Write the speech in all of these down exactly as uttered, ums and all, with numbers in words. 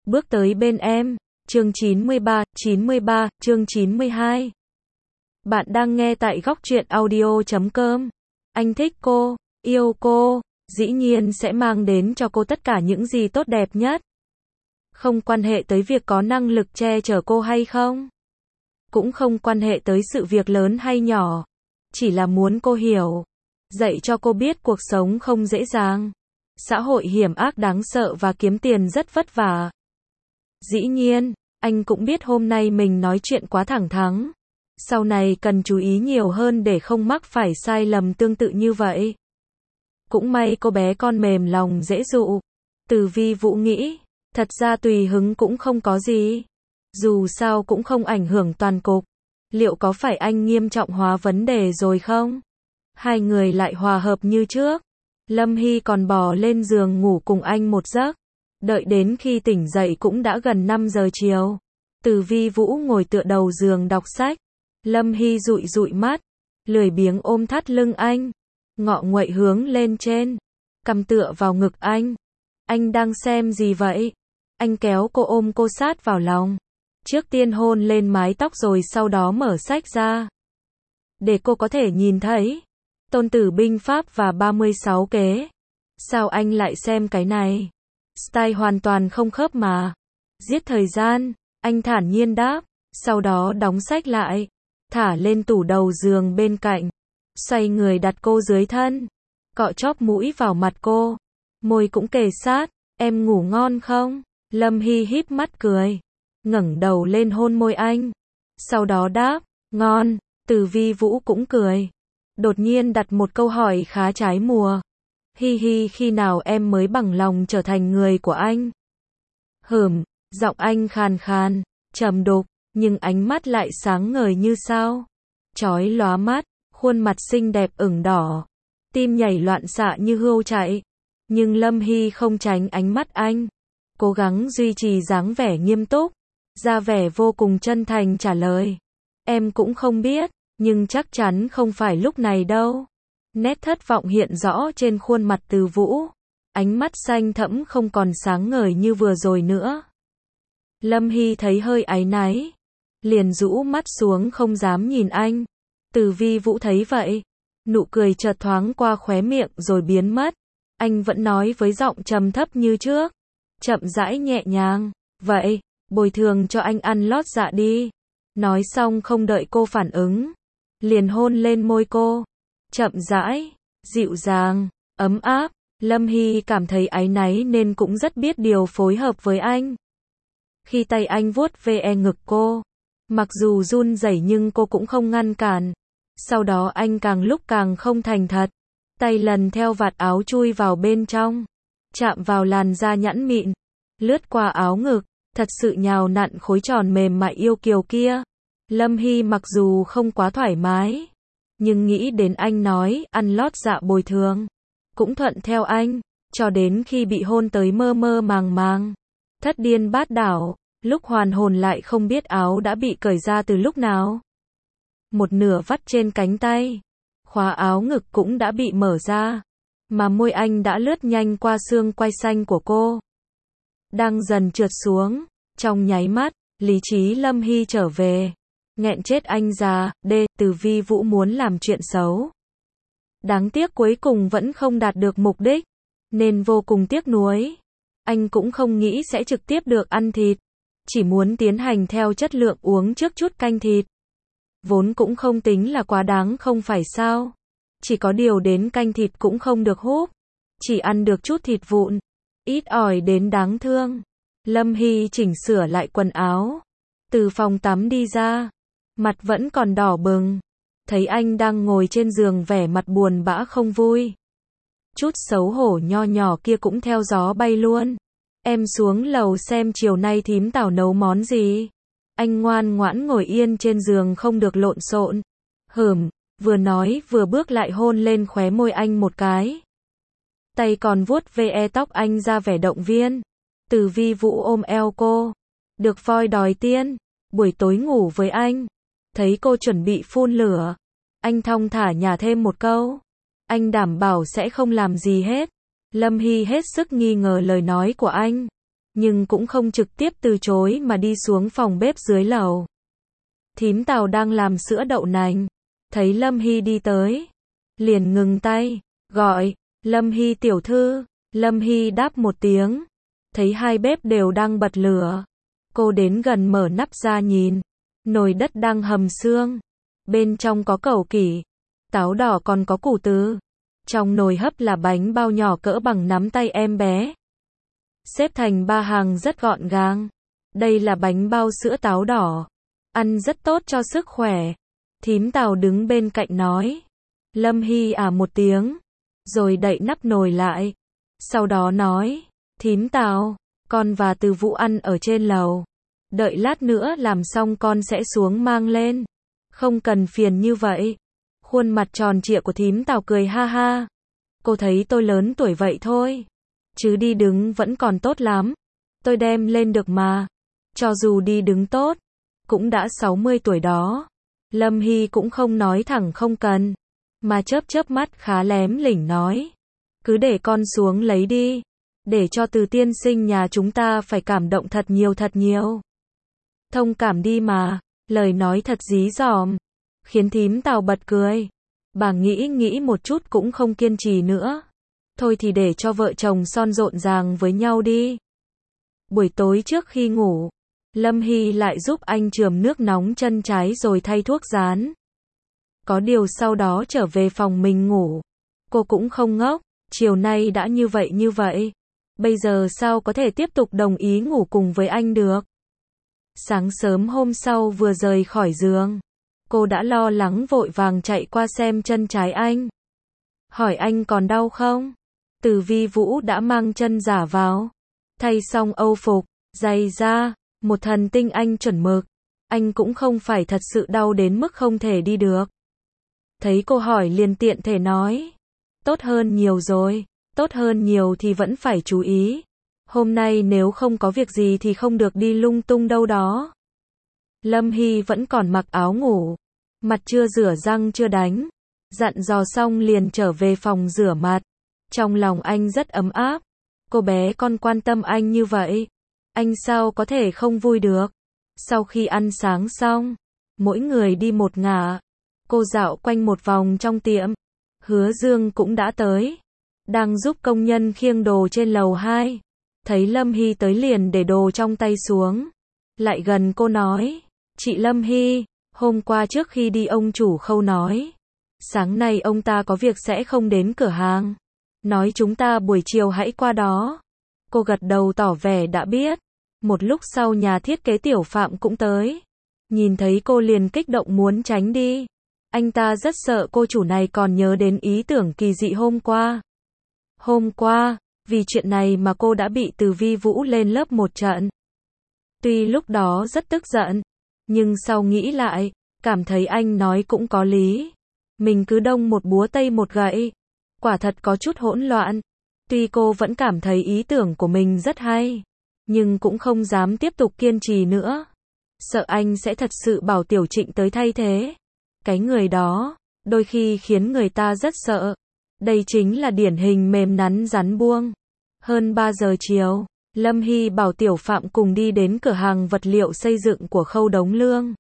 bước tới bên em. Chương chín mươi ba, chín mươi ba, chương chín mươi hai. Bạn đang nghe tại góc truyện audio chấm com. Anh thích cô, yêu cô, dĩ nhiên sẽ mang đến cho cô tất cả những gì tốt đẹp nhất. Không quan hệ tới việc có năng lực che chở cô hay không. Cũng không quan hệ tới sự việc lớn hay nhỏ. Chỉ là muốn cô hiểu. Dạy cho cô biết cuộc sống không dễ dàng. Xã hội hiểm ác đáng sợ và kiếm tiền rất vất vả. Dĩ nhiên, anh cũng biết hôm nay mình nói chuyện quá thẳng thắn. Sau này cần chú ý nhiều hơn để không mắc phải sai lầm tương tự như vậy. Cũng may cô bé con mềm lòng dễ dụ. Từ Vi Vũ nghĩ, thật ra tùy hứng cũng không có gì. Dù sao cũng không ảnh hưởng toàn cục. Liệu có phải anh nghiêm trọng hóa vấn đề rồi không? Hai người lại hòa hợp như trước. Lâm Hy còn bò lên giường ngủ cùng anh một giấc. Đợi đến khi tỉnh dậy cũng đã gần năm giờ chiều. Từ Vi Vũ ngồi tựa đầu giường đọc sách. Lâm Hy dụi dụi mắt, lười biếng ôm thắt lưng anh, ngọ nguậy hướng lên trên, cằm tựa vào ngực anh. Anh đang xem gì vậy? Anh kéo cô ôm cô sát vào lòng. Trước tiên hôn lên mái tóc rồi sau đó mở sách ra. Để cô có thể nhìn thấy. Tôn Tử binh pháp và ba mươi sáu kế. Sao anh lại xem cái này? Style hoàn toàn không khớp mà. Giết thời gian, anh thản nhiên đáp. Sau đó đóng sách lại. Thả lên tủ đầu giường bên cạnh. Xoay người đặt cô dưới thân. Cọ chóp mũi vào mặt cô. Môi cũng kề sát. Em ngủ ngon không? Lâm Hy híp mắt cười. Ngẩng đầu lên hôn môi anh. Sau đó đáp. Ngon. Từ Vi Vũ cũng cười. Đột nhiên đặt một câu hỏi khá trái mùa. Hi hi, khi nào em mới bằng lòng trở thành người của anh? Hửm, giọng anh khàn khàn, trầm đục, nhưng ánh mắt lại sáng ngời như sao. Chói lóa mắt, khuôn mặt xinh đẹp ửng đỏ. Tim nhảy loạn xạ như hươu chạy. Nhưng Lâm Hy không tránh ánh mắt anh. Cố gắng duy trì dáng vẻ nghiêm túc. Ra vẻ vô cùng chân thành trả lời. Em cũng không biết, nhưng chắc chắn không phải lúc này đâu. Nét thất vọng hiện rõ trên khuôn mặt Từ Vũ. Ánh mắt xanh thẫm không còn sáng ngời như vừa rồi nữa. Lâm Hy thấy hơi áy náy. Liền rũ mắt xuống không dám nhìn anh. Từ Vi Vũ thấy vậy. Nụ cười chợt thoáng qua khóe miệng rồi biến mất. Anh vẫn nói với giọng trầm thấp như trước. Chậm rãi nhẹ nhàng. Vậy, bồi thường cho anh ăn lót dạ đi. Nói xong không đợi cô phản ứng. Liền hôn lên môi cô. Chậm rãi, dịu dàng, ấm áp. Lâm Hy cảm thấy áy náy nên cũng rất biết điều phối hợp với anh. Khi tay anh vuốt ve ngực cô. Mặc dù run rẩy nhưng cô cũng không ngăn cản. Sau đó anh càng lúc càng không thành thật. Tay lần theo vạt áo chui vào bên trong. Chạm vào làn da nhẵn mịn. Lướt qua áo ngực. Thật sự nhào nặn khối tròn mềm mại yêu kiều kia. Lâm Hy mặc dù không quá thoải mái. Nhưng nghĩ đến anh nói ăn lót dạ bồi thường. Cũng thuận theo anh. Cho đến khi bị hôn tới mơ mơ màng màng. Thất điên bát đảo. Lúc hoàn hồn lại không biết áo đã bị cởi ra từ lúc nào. Một nửa vắt trên cánh tay. Khóa áo ngực cũng đã bị mở ra. Mà môi anh đã lướt nhanh qua xương quai xanh của cô. Đang dần trượt xuống. Trong nháy mắt, lý trí Lâm Hy trở về. Nghẹn chết anh già, đê, Từ Vi Vũ muốn làm chuyện xấu. Đáng tiếc cuối cùng vẫn không đạt được mục đích. Nên vô cùng tiếc nuối. Anh cũng không nghĩ sẽ trực tiếp được ăn thịt. Chỉ muốn tiến hành theo chất lượng uống trước chút canh thịt. Vốn cũng không tính là quá đáng không phải sao. Chỉ có điều đến canh thịt cũng không được húp. Chỉ ăn được chút thịt vụn. Ít ỏi đến đáng thương. Lâm Hy chỉnh sửa lại quần áo. Từ phòng tắm đi ra. Mặt vẫn còn đỏ bừng. Thấy anh đang ngồi trên giường vẻ mặt buồn bã không vui. Chút xấu hổ nho nhỏ kia cũng theo gió bay luôn. Em xuống lầu xem chiều nay thím Tảo nấu món gì. Anh ngoan ngoãn ngồi yên trên giường không được lộn xộn. Hửm, vừa nói vừa bước lại hôn lên khóe môi anh một cái. Tay còn vuốt ve tóc anh ra vẻ động viên. Từ Vi Vũ ôm eo cô. Được voi đòi tiên. Buổi tối ngủ với anh. Thấy cô chuẩn bị phun lửa. Anh thong thả nhả thêm một câu. Anh đảm bảo sẽ không làm gì hết. Lâm Hy hết sức nghi ngờ lời nói của anh. nhưng cũng không trực tiếp từ chối mà đi xuống phòng bếp dưới lầu. Thím Tào đang làm sữa đậu nành, thấy Lâm Hy đi tới, liền ngừng tay, gọi, Lâm Hy tiểu thư. Lâm Hy đáp một tiếng, thấy hai bếp đều đang bật lửa. Cô đến gần mở nắp ra nhìn, nồi đất đang hầm xương, bên trong có cẩu kỷ, táo đỏ còn có củ tứ. Trong nồi hấp là bánh bao nhỏ cỡ bằng nắm tay em bé, xếp thành ba hàng rất gọn gàng. Đây là bánh bao sữa táo đỏ, ăn rất tốt cho sức khỏe. Thím Tào đứng bên cạnh nói. Lâm Hy à một tiếng, rồi đậy nắp nồi lại. Sau đó nói, thím Tào, con và Từ Vũ ăn ở trên lầu. Đợi lát nữa làm xong con sẽ xuống mang lên. Không cần phiền như vậy. Khuôn mặt tròn trịa của thím Tào cười ha ha. Cô thấy tôi lớn tuổi vậy thôi, chứ đi đứng vẫn còn tốt lắm. Tôi đem lên được mà. Cho dù đi đứng tốt, cũng đã sáu mươi tuổi đó. Lâm Hy cũng không nói thẳng không cần, mà chớp chớp mắt khá lém lỉnh nói. Cứ để con xuống lấy đi, để cho Từ tiên sinh nhà chúng ta phải cảm động thật nhiều thật nhiều. Thông cảm đi mà, lời nói thật dí dỏm, khiến thím Tào bật cười. Bà nghĩ nghĩ một chút cũng không kiên trì nữa. Thôi thì để cho vợ chồng son rộn ràng với nhau đi. Buổi tối trước khi ngủ, Lâm Hy lại giúp anh chườm nước nóng chân trái rồi thay thuốc dán. Có điều sau đó trở về phòng mình ngủ. Cô cũng không ngốc, chiều nay đã như vậy như vậy. Bây giờ sao có thể tiếp tục đồng ý ngủ cùng với anh được. Sáng sớm hôm sau vừa rời khỏi giường, cô đã lo lắng vội vàng chạy qua xem chân trái anh. Hỏi anh còn đau không? Từ Vi Vũ đã mang chân giả vào, thay xong âu phục, giày da, một thần tinh anh chuẩn mực. Anh cũng không phải thật sự đau đến mức không thể đi được. Thấy cô hỏi liền tiện thể nói. Tốt hơn nhiều rồi, tốt hơn nhiều thì vẫn phải chú ý. Hôm nay nếu không có việc gì thì không được đi lung tung đâu đó. Lâm Hy vẫn còn mặc áo ngủ, mặt chưa rửa răng chưa đánh. Dặn dò xong liền trở về phòng rửa mặt. Trong lòng anh rất ấm áp. Cô bé con quan tâm anh như vậy, anh sao có thể không vui được. Sau khi ăn sáng xong, mỗi người đi một ngả. Cô dạo quanh một vòng trong tiệm. Hứa Dương cũng đã tới, đang giúp công nhân khiêng đồ trên lầu hai. Thấy Lâm Hy tới liền để đồ trong tay xuống. Lại gần cô nói, chị Lâm Hy, hôm qua trước khi đi ông chủ Khâu nói, sáng nay ông ta có việc sẽ không đến cửa hàng. Nói chúng ta buổi chiều hãy qua đó. Cô gật đầu tỏ vẻ đã biết. Một lúc sau nhà thiết kế Tiểu Phạm cũng tới. Nhìn thấy cô liền kích động muốn tránh đi. Anh ta rất sợ cô chủ này còn nhớ đến ý tưởng kỳ dị hôm qua. Hôm qua, vì chuyện này mà cô đã bị Từ Vi Vũ lên lớp một trận. Tuy lúc đó rất tức giận, nhưng sau nghĩ lại, cảm thấy anh nói cũng có lý. Mình cứ đông một búa tây một gậy. Quả thật có chút hỗn loạn. Tuy cô vẫn cảm thấy ý tưởng của mình rất hay, nhưng cũng không dám tiếp tục kiên trì nữa. Sợ anh sẽ thật sự bảo Tiểu Trịnh tới thay thế. Cái người đó, đôi khi khiến người ta rất sợ. Đây chính là điển hình mềm nắn rắn buông. Hơn ba giờ chiều, Lâm Hy bảo Tiểu Phạm cùng đi đến cửa hàng vật liệu xây dựng của Khâu Đống Lương.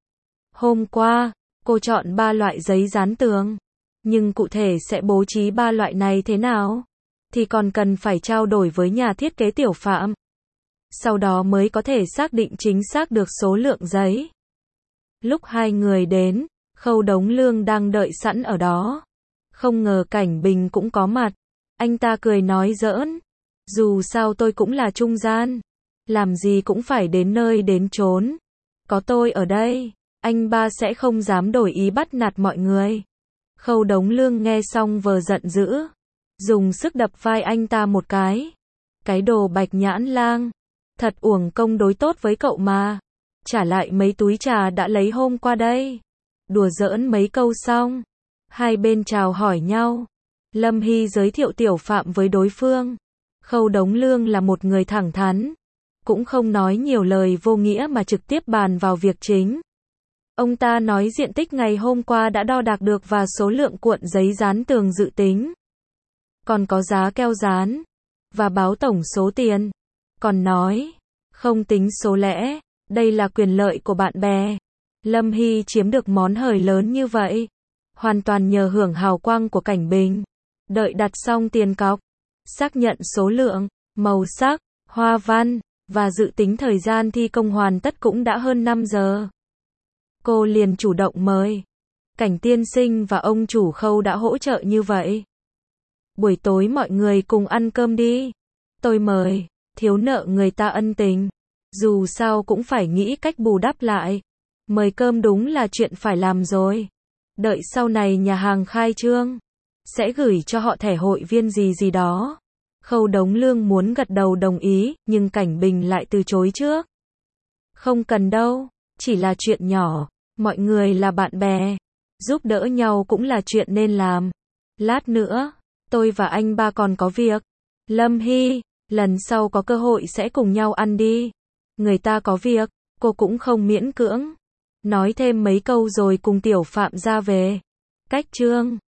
Hôm qua, cô chọn ba loại giấy dán tường. Nhưng cụ thể sẽ bố trí ba loại này thế nào, thì còn cần phải trao đổi với nhà thiết kế Tiểu Phạm. Sau đó mới có thể xác định chính xác được số lượng giấy. Lúc hai người đến, Khâu Đống Lương đang đợi sẵn ở đó. Không ngờ Cảnh Bình cũng có mặt. Anh ta cười nói giỡn. Dù sao tôi cũng là trung gian. Làm gì cũng phải đến nơi đến chốn. Có tôi ở đây, anh ba sẽ không dám đổi ý bắt nạt mọi người. Khâu Đống Lương nghe xong vờ giận dữ. Dùng sức đập vai anh ta một cái. Cái đồ Bạch Nhãn Lang. Thật uổng công đối tốt với cậu mà. Trả lại mấy túi trà đã lấy hôm qua đây. Đùa giỡn mấy câu xong, hai bên chào hỏi nhau. Lâm Hy giới thiệu Tiểu Phạm với đối phương. Khâu Đống Lương là một người thẳng thắn, cũng không nói nhiều lời vô nghĩa mà trực tiếp bàn vào việc chính. Ông ta nói diện tích ngày hôm qua đã đo đạc được và số lượng cuộn giấy dán tường dự tính. Còn có giá keo dán, và báo tổng số tiền. Còn nói, không tính số lẻ, đây là quyền lợi của bạn bè. Lâm Hy chiếm được món hời lớn như vậy, hoàn toàn nhờ hưởng hào quang của Cảnh Bình. Đợi đặt xong tiền cọc, xác nhận số lượng, màu sắc, hoa văn, và dự tính thời gian thi công hoàn tất cũng đã hơn năm giờ. Cô liền chủ động mời. Cảnh tiên sinh và ông chủ Khâu đã hỗ trợ như vậy. Buổi tối mọi người cùng ăn cơm đi. Tôi mời, thiếu nợ người ta ân tình. Dù sao cũng phải nghĩ cách bù đắp lại. Mời cơm đúng là chuyện phải làm rồi. Đợi sau này nhà hàng khai trương, sẽ gửi cho họ thẻ hội viên gì gì đó. Khâu Đống Lương muốn gật đầu đồng ý, nhưng Cảnh Bình lại từ chối trước. Không cần đâu, chỉ là chuyện nhỏ, mọi người là bạn bè, giúp đỡ nhau cũng là chuyện nên làm. Lát nữa, tôi và anh ba còn có việc. Lâm Hy, lần sau có cơ hội sẽ cùng nhau ăn đi. Người ta có việc, cô cũng không miễn cưỡng. Nói thêm mấy câu rồi cùng Tiểu Phạm ra về. Cách trương.